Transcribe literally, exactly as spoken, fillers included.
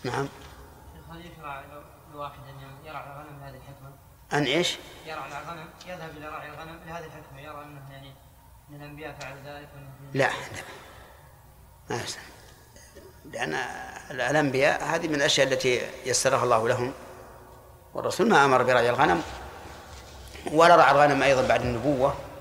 نعم. هل يشرع لواحد أن يرعى الغنم لهذه الحكمة؟ أن إيش؟ يرعى الغنم، يذهب إلى رعي الغنم لهذه الحكمة، يرى أنه يعني من الأنبياء فعل ذلك. لا لا ما يصح، لأن الأنبياء هذه من الأشياء التي يسرها الله لهم، والرسول ما أمر برعي الغنم ولا رعى الغنم أيضا بعد النبوة.